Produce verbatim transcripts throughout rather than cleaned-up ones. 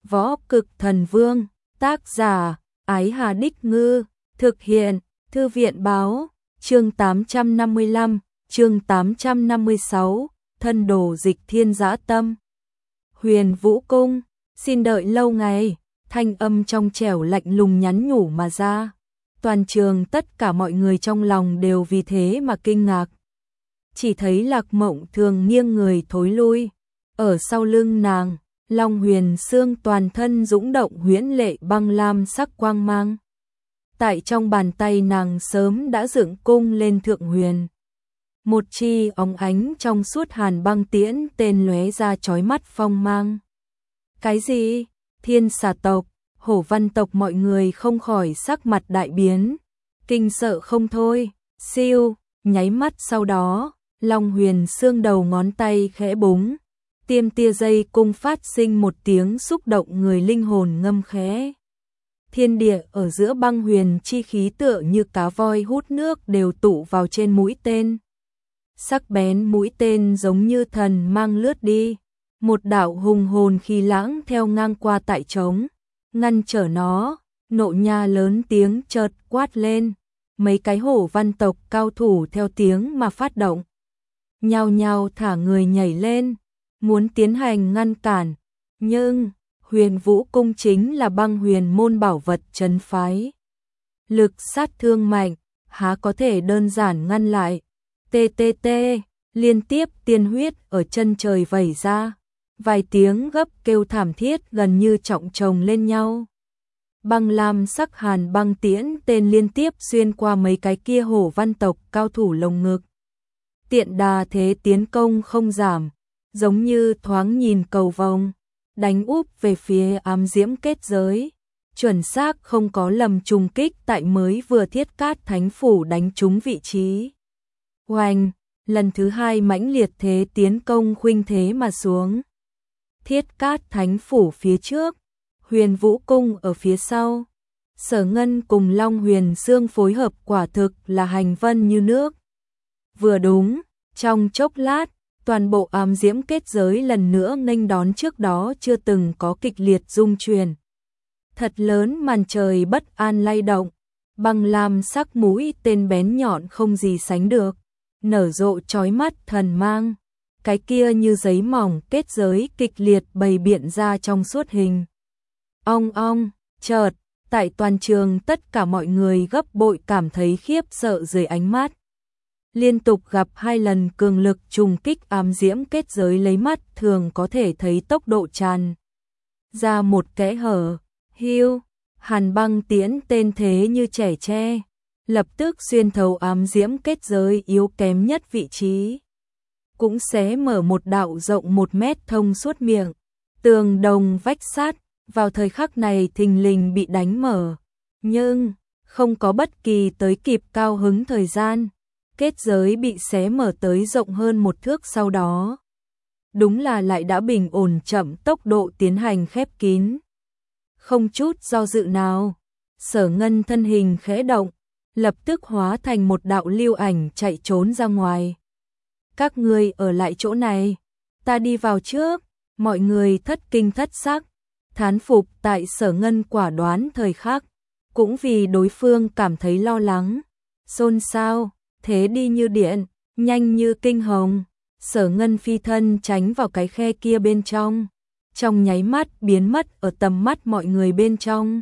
Võ Cực Thần Vương, tác giả, Ái Hà Đích Ngư, thực hiện, Thư viện Báo, chương tám trăm năm mươi lăm, chương tám trăm năm mươi sáu, thân đồ Dịch Thiên dã tâm. Huyền Vũ Cung, xin đợi lâu ngày, thanh âm trong trẻo lạnh lùng nhắn nhủ mà ra. Toàn trường tất cả mọi người trong lòng đều vì thế mà kinh ngạc. Chỉ thấy Lạc Mộng Thường nghiêng người thối lui, ở sau lưng nàng, Long Huyền Xương toàn thân dũng động huyễn lệ băng lam sắc quang mang. Tại trong bàn tay nàng sớm đã dựng cung lên thượng huyền. Một chi óng ánh trong suốt hàn băng tiễn tên lóe ra chói mắt phong mang. Cái gì? Thiên xà tộc, Hổ Văn tộc mọi người không khỏi sắc mặt đại biến, kinh sợ không thôi. Siêu, nháy mắt sau đó, Long Huyền Xương đầu ngón tay khẽ búng, tiêm tia dây cung phát sinh một tiếng xúc động người linh hồn ngâm khẽ. Thiên địa ở giữa băng huyền chi khí tựa như cá voi hút nước đều tụ vào trên mũi tên. Sắc bén mũi tên giống như thần mang lướt đi, một đạo hùng hồn khí lãng theo ngang qua tại trống, ngăn trở nó. Nộ Nha lớn tiếng chợt quát lên, mấy cái Hổ Văn tộc cao thủ theo tiếng mà phát động, nhao nhao thả người nhảy lên, muốn tiến hành ngăn cản, nhưng Huyền Vũ Cung chính là băng huyền môn bảo vật trấn phái, lực sát thương mạnh, há có thể đơn giản ngăn lại. Tê tê tê, liên tiếp tiên huyết ở chân trời vẩy ra, vài tiếng gấp kêu thảm thiết gần như chồng chồng lên nhau. Băng lam sắc hàn băng tiễn tên liên tiếp xuyên qua mấy cái kia Hổ Văn tộc cao thủ lồng ngực. Tiện đà thế tiến công không giảm, giống như thoáng nhìn cầu vồng, đánh úp về phía ám diễm kết giới, chuẩn xác không có lầm trùng kích tại mới vừa Thiết Cát Thánh Phủ đánh trúng vị trí. Oanh, lần thứ hai mãnh liệt thế tiến công khuynh thế mà xuống. Thiết Cát Thánh Phủ phía trước, Huyền Vũ Cung ở phía sau. Sở Ngân cùng Long Huyền Xương phối hợp quả thực là hành vân như nước. Vừa đúng, trong chốc lát, toàn bộ ám diễm kết giới lần nữa nghênh đón trước đó chưa từng có kịch liệt rung chuyển. Thật lớn màn trời bất an lay động, băng lam sắc mũi tên bén nhọn không gì sánh được, nở rộ chói mắt thần mang. Cái kia như giấy mỏng kết giới kịch liệt bày biện ra trong suốt hình. Ong ong, chợt, tại toàn trường tất cả mọi người gấp bội cảm thấy khiếp sợ dưới ánh mắt. Liên tục gặp hai lần cường lực trùng kích ám diễm kết giới lấy mắt thường có thể thấy tốc độ tràn ra một kẽ hở. Hiu, hàn băng tiễn tên thế như trẻ tre, lập tức xuyên thấu ám diễm kết giới yếu kém nhất vị trí, cũng xé mở một đạo rộng một mét thông suốt miệng tường đồng vách sắt. Vào thời khắc này thình lình bị đánh mở, nhưng không có bất kỳ tới kịp cao hứng thời gian, kết giới bị xé mở tới rộng hơn một thước sau đó. Đúng là lại đã bình ổn chậm tốc độ tiến hành khép kín. Không chút do dự nào, Sở Ngân thân hình khẽ động, lập tức hóa thành một đạo lưu ảnh chạy trốn ra ngoài. Các ngươi ở lại chỗ này, ta đi vào trước. Mọi người thất kinh thất sắc, thán phục tại Sở Ngân quả đoán thời khắc, cũng vì đối phương cảm thấy lo lắng. Xôn xao, thế đi như điện, nhanh như kinh hồng. Sở Ngân phi thân tránh vào cái khe kia bên trong, trong nháy mắt biến mất ở tầm mắt mọi người bên trong.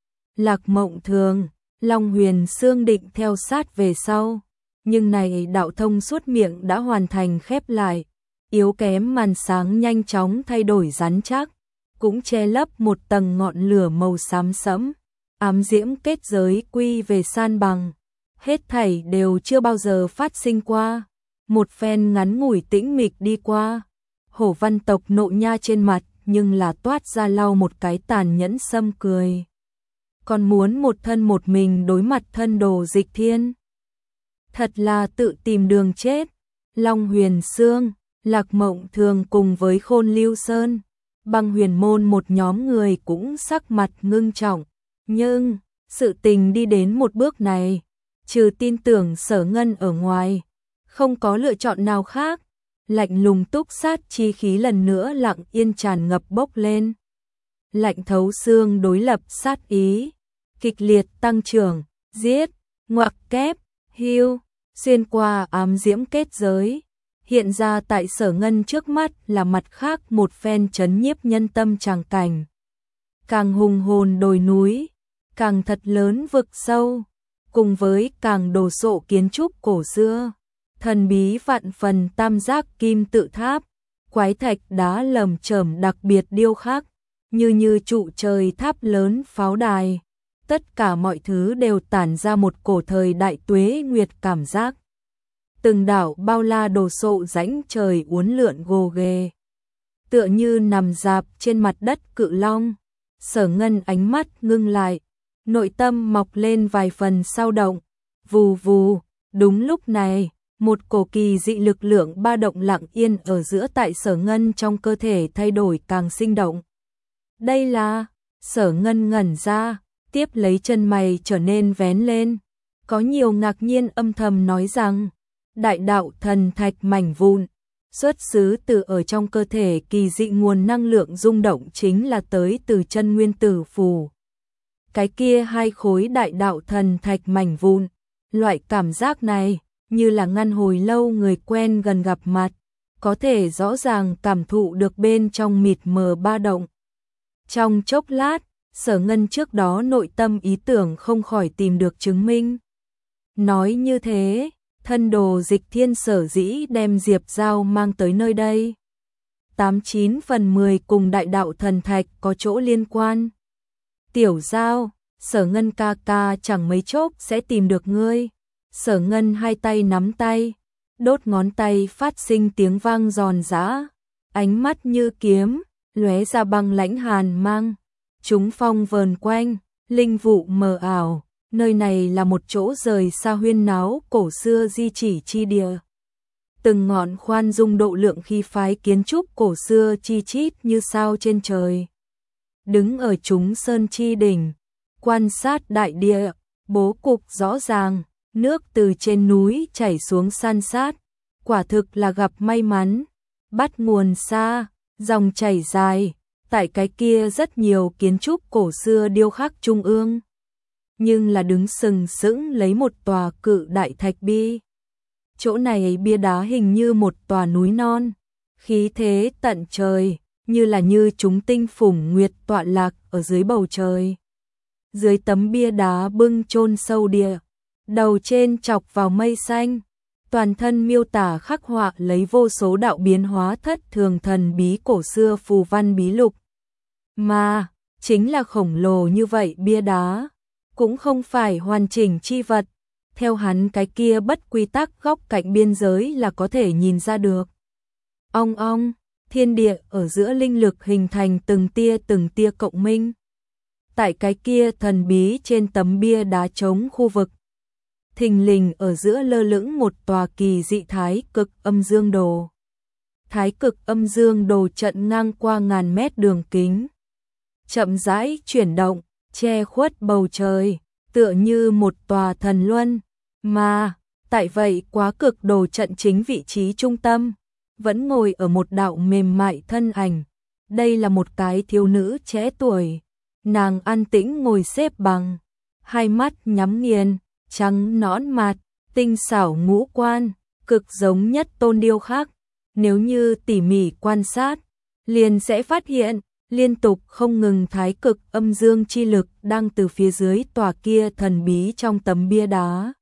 Lạc Mộng Thường, Long Huyền Xương định theo sát về sau, nhưng này đạo thông suốt miệng đã hoàn thành khép lại, yếu kém màn sáng nhanh chóng thay đổi rắn chắc, cũng che lấp một tầng ngọn lửa màu xám sẫm. Ám diễm kết giới quy về san bằng, hết thảy đều chưa bao giờ phát sinh qua. Một phen ngắn ngủi tĩnh mịch đi qua, Hổ Văn tộc Nộ Nha trên mặt nhưng là toát ra lau một cái tàn nhẫn sâm cười. Còn muốn một thân một mình đối mặt thân đồ Dịch Thiên, thật là tự tìm đường chết. Long Huyền Xương, Lạc Mộng Thường cùng với Khôn Lưu Sơn, băng huyền môn một nhóm người cũng sắc mặt ngưng trọng, nhưng sự tình đi đến một bước này, trừ tin tưởng Sở Ngân ở ngoài, không có lựa chọn nào khác. Lạnh lùng túc sát chi khí lần nữa lặng yên tràn ngập bốc lên. lạnh thấu xương đối lập sát ý, kịch liệt tăng trưởng, giết, ngoặc kép, hưu, xuyên qua ám diễm kết giới. Hiện ra tại Sở Ngân trước mắt là mặt khác một phen chấn nhiếp nhân tâm tràng cảnh. Càng hùng hồn đồi núi, càng thật lớn vực sâu, cùng với càng đồ sộ kiến trúc cổ xưa, thần bí vạn phần tam giác kim tự tháp, quái thạch đá lởm chởm đặc biệt điêu khắc, như như trụ trời tháp lớn pháo đài. Tất cả mọi thứ đều tản ra một cổ thời đại tuế nguyệt cảm giác. Từng đảo bao la đồ sộ rãnh trời uốn lượn gồ ghề, tựa như nằm dạp trên mặt đất cự long. Sở Ngân ánh mắt ngưng lại, nội tâm mọc lên vài phần sao động. Vù vù, đúng lúc này, một cổ kỳ dị lực lượng ba động lặng yên ở giữa tại Sở Ngân trong cơ thể thay đổi càng sinh động. Đây là, Sở Ngân ngẩn ra, tiếp lấy chân mày trở nên vén lên, có nhiều ngạc nhiên âm thầm nói rằng, đại đạo thần thạch mảnh vụn, xuất xứ từ ở trong cơ thể kỳ dị nguồn năng lượng rung động chính là tới từ chân nguyên tử phù. Cái kia hai khối đại đạo thần thạch mảnh vụn, loại cảm giác này, như là ngăn hồi lâu người quen gần gặp mặt, có thể rõ ràng cảm thụ được bên trong mịt mờ ba động. Trong chốc lát, Sở Ngân trước đó nội tâm ý tưởng không khỏi tìm được chứng minh. Nói như thế, thân đồ Dịch Thiên sở dĩ đem Diệp Giao mang tới nơi đây. tám chín phần mười cùng đại đạo thần thạch có chỗ liên quan. Tiểu Giao, Sở Ngân ca ca chẳng mấy chốc sẽ tìm được ngươi. Sở Ngân hai tay nắm tay, đốt ngón tay phát sinh tiếng vang giòn giã, ánh mắt như kiếm, lóe ra băng lãnh hàn mang. Chúng phong vờn quanh, linh vụ mờ ảo, nơi này là một chỗ rời xa huyên náo cổ xưa di chỉ chi địa. Từng ngọn khoan dung độ lượng khí phái kiến trúc cổ xưa chi chít như sao trên trời. Đứng ở chúng sơn chi đỉnh, quan sát đại địa, bố cục rõ ràng, nước từ trên núi chảy xuống san sát, quả thực là gặp may mắn, bắt nguồn xa, dòng chảy dài. Tại cái kia rất nhiều kiến trúc cổ xưa điêu khắc trung ương, nhưng là đứng sừng sững lấy một tòa cự đại thạch bi. Chỗ này bia đá hình như một tòa núi non, khí thế tận trời, như là như chúng tinh phủng nguyệt tọa lạc ở dưới bầu trời. Dưới tấm bia đá bưng chôn sâu địa, đầu trên chọc vào mây xanh, toàn thân miêu tả khắc họa lấy vô số đạo biến hóa thất thường thần bí cổ xưa phù văn bí lục. Mà, chính là khổng lồ như vậy bia đá, cũng không phải hoàn chỉnh chi vật, theo hắn cái kia bất quy tắc góc cạnh biên giới là có thể nhìn ra được. Ong ong, thiên địa ở giữa linh lực hình thành từng tia từng tia cộng minh. Tại cái kia thần bí trên tấm bia đá trống khu vực, thình lình ở giữa lơ lửng một tòa kỳ dị thái cực âm dương đồ. Thái cực âm dương đồ trận ngang qua ngàn mét đường kính, chậm rãi chuyển động, che khuất bầu trời, tựa như một tòa thần luân, mà, tại vậy quá cực đồ trận chính vị trí trung tâm, vẫn ngồi ở một đạo mềm mại thân ảnh. Đây là một cái thiếu nữ trẻ tuổi, nàng an tĩnh ngồi xếp bằng, hai mắt nhắm nghiền, trắng nõn mặt, tinh xảo ngũ quan, cực giống nhất tôn điêu khắc. Nếu như tỉ mỉ quan sát, liền sẽ phát hiện, liên tục không ngừng thái cực âm dương chi lực đang từ phía dưới tòa kia thần bí trong tấm bia đá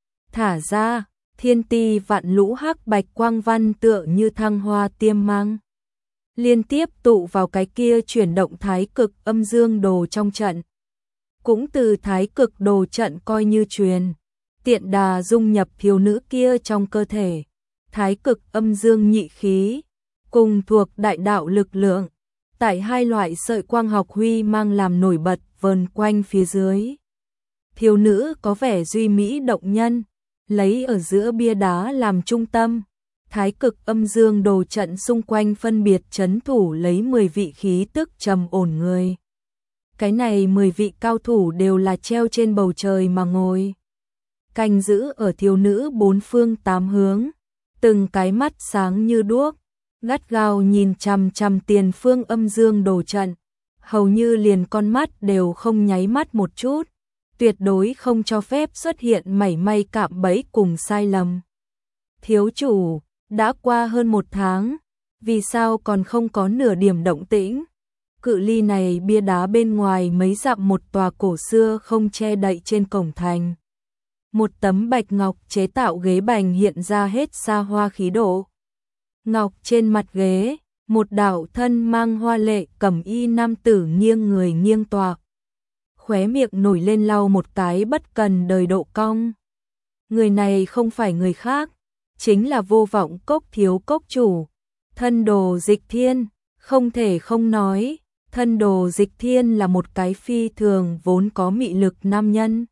thả ra, thiên ti vạn lũ hắc bạch quang văn tựa như thăng hoa tiêm mang, liên tiếp tụ vào cái kia chuyển động thái cực âm dương đồ trong trận. Cũng từ thái cực đồ trận coi như truyền, tiện đà dung nhập thiếu nữ kia trong cơ thể. Thái cực âm dương nhị khí, cùng thuộc đại đạo lực lượng, tại hai loại sợi quang học huy mang làm nổi bật vờn quanh phía dưới. Thiếu nữ có vẻ duy mỹ động nhân, lấy ở giữa bia đá làm trung tâm, thái cực âm dương đồ trận xung quanh phân biệt trấn thủ lấy mười vị khí tức trầm ổn người. Cái này mười vị cao thủ đều là treo trên bầu trời mà ngồi, canh giữ ở thiếu nữ bốn phương tám hướng. Từng cái mắt sáng như đuốc, gắt gao nhìn chằm chằm tiền phương âm dương đồ trận, hầu như liền con mắt đều không nháy mắt một chút, tuyệt đối không cho phép xuất hiện mảy may cạm bẫy cùng sai lầm. Thiếu chủ, đã qua hơn một tháng, vì sao còn không có nửa điểm động tĩnh? Cự ly này bia đá bên ngoài mấy dặm một tòa cổ xưa không che đậy trên cổng thành. Một tấm bạch ngọc chế tạo ghế bành hiện ra hết xa hoa khí độ. Ngọc trên mặt ghế, một đạo thân mang hoa lệ cẩm y nam tử nghiêng người nghiêng tọa. Khóe miệng nổi lên lau một cái bất cần đời độ cong. Người này không phải người khác, chính là Vô Vọng Cốc thiếu cốc chủ, Thân Đồ Dịch Thiên. Không thể không nói, Thân Đồ Dịch Thiên là một cái phi thường vốn có mị lực nam nhân.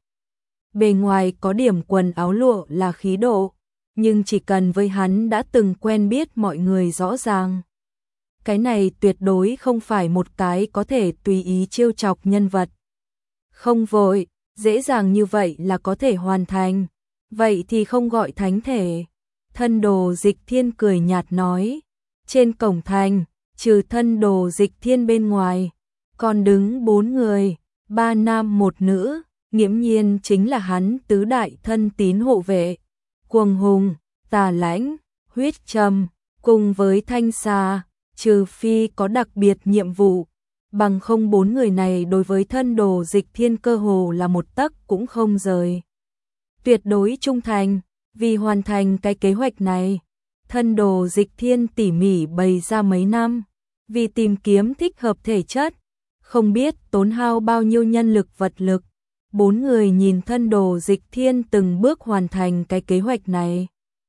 Bề ngoài có điểm quần áo lụa là khí độ, nhưng chỉ cần với hắn đã từng quen biết mọi người rõ ràng. Cái này tuyệt đối không phải một cái có thể tùy ý trêu chọc nhân vật. Không vội, dễ dàng như vậy là có thể hoàn thành, vậy thì không gọi thánh thể. Thân Đồ Dịch Thiên cười nhạt nói, trên cổng thành, trừ Thân Đồ Dịch Thiên bên ngoài, còn đứng bốn người, ba nam một nữ, nghiễm nhiên chính là hắn tứ đại thân tín hộ vệ, Cuồng Hùng, Tà Lãnh, Huyết Trầm, cùng với Thanh Xà, trừ phi có đặc biệt nhiệm vụ, bằng không bốn người này đối với Thân Đồ Dịch Thiên cơ hồ là một tấc cũng không rời. Tuyệt đối trung thành, vì hoàn thành cái kế hoạch này, Thân Đồ Dịch Thiên tỉ mỉ bày ra mấy năm, vì tìm kiếm thích hợp thể chất, không biết tốn hao bao nhiêu nhân lực vật lực. Bốn người nhìn Thân Đồ Dịch Thiên từng bước hoàn thành cái kế hoạch này.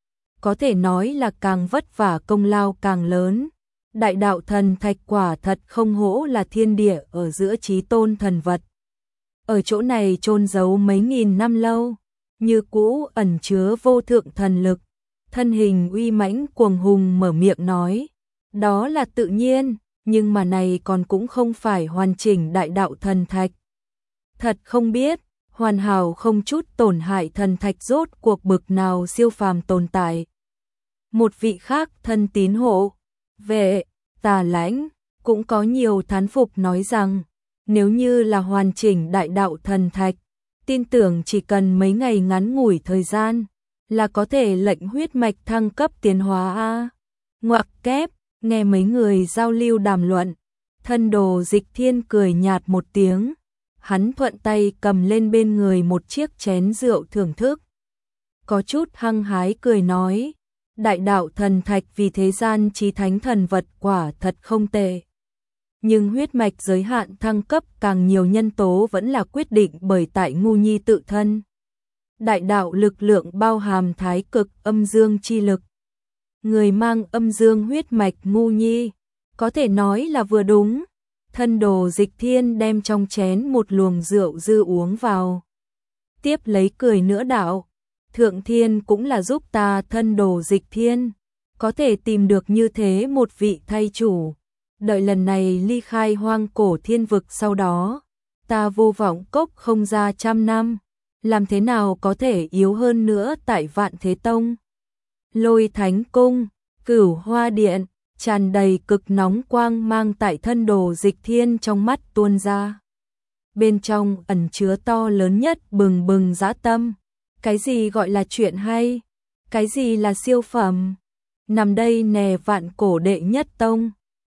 Có thể nói là càng vất vả công lao càng lớn. Đại đạo thần thạch quả thật không hổ là thiên địa ở giữa chí tôn thần vật. Ở chỗ này chôn giấu mấy nghìn năm lâu, như cũ ẩn chứa vô thượng thần lực. Thân hình uy mãnh Cuồng Hùng mở miệng nói, đó là tự nhiên, nhưng mà này còn cũng không phải hoàn chỉnh đại đạo thần thạch. Thật không biết, hoàn hảo không chút tổn hại thần thạch rốt cuộc bực nào siêu phàm tồn tại. Một vị khác thân tín hộ, vệ, Tà Lãnh, cũng có nhiều thán phục nói rằng, nếu như là hoàn chỉnh đại đạo thần thạch, tin tưởng chỉ cần mấy ngày ngắn ngủi thời gian, là có thể lệnh huyết mạch thăng cấp tiến hóa a. Ngoặc kép, nghe mấy người giao lưu đàm luận, Thân Đồ Dịch Thiên cười nhạt một tiếng. Hắn thuận tay cầm lên bên người một chiếc chén rượu thưởng thức. Có chút hăng hái cười nói, đại đạo thần thạch vì thế gian chí thánh thần vật quả thật không tệ. Nhưng huyết mạch giới hạn thăng cấp càng nhiều nhân tố vẫn là quyết định bởi tại ngu nhi tự thân. Đại đạo lực lượng bao hàm thái cực âm dương chi lực. Người mang âm dương huyết mạch ngu nhi, có thể nói là vừa đúng. Thân Đồ Dịch Thiên đem trong chén một luồng rượu dư uống vào. Tiếp lấy cười nữa đạo, Thượng Thiên cũng là giúp ta Thân Đồ Dịch Thiên, có thể tìm được như thế một vị thay chủ. Đợi lần này ly khai hoang cổ thiên vực sau đó, ta Vô Vọng Cốc không ra trăm năm, làm thế nào có thể yếu hơn nữa tại Vạn Thế Tông. Lôi Thánh Cung, Cửu Hoa Điện, tràn đầy cực nóng quang mang tại Thân Đồ Dịch Thiên trong mắt tuôn ra. Bên trong ẩn chứa to lớn nhất bừng bừng dã tâm. Cái gì gọi là chuyện hay? Cái gì là siêu phẩm? Nằm đây nè vạn cổ đệ nhất tông,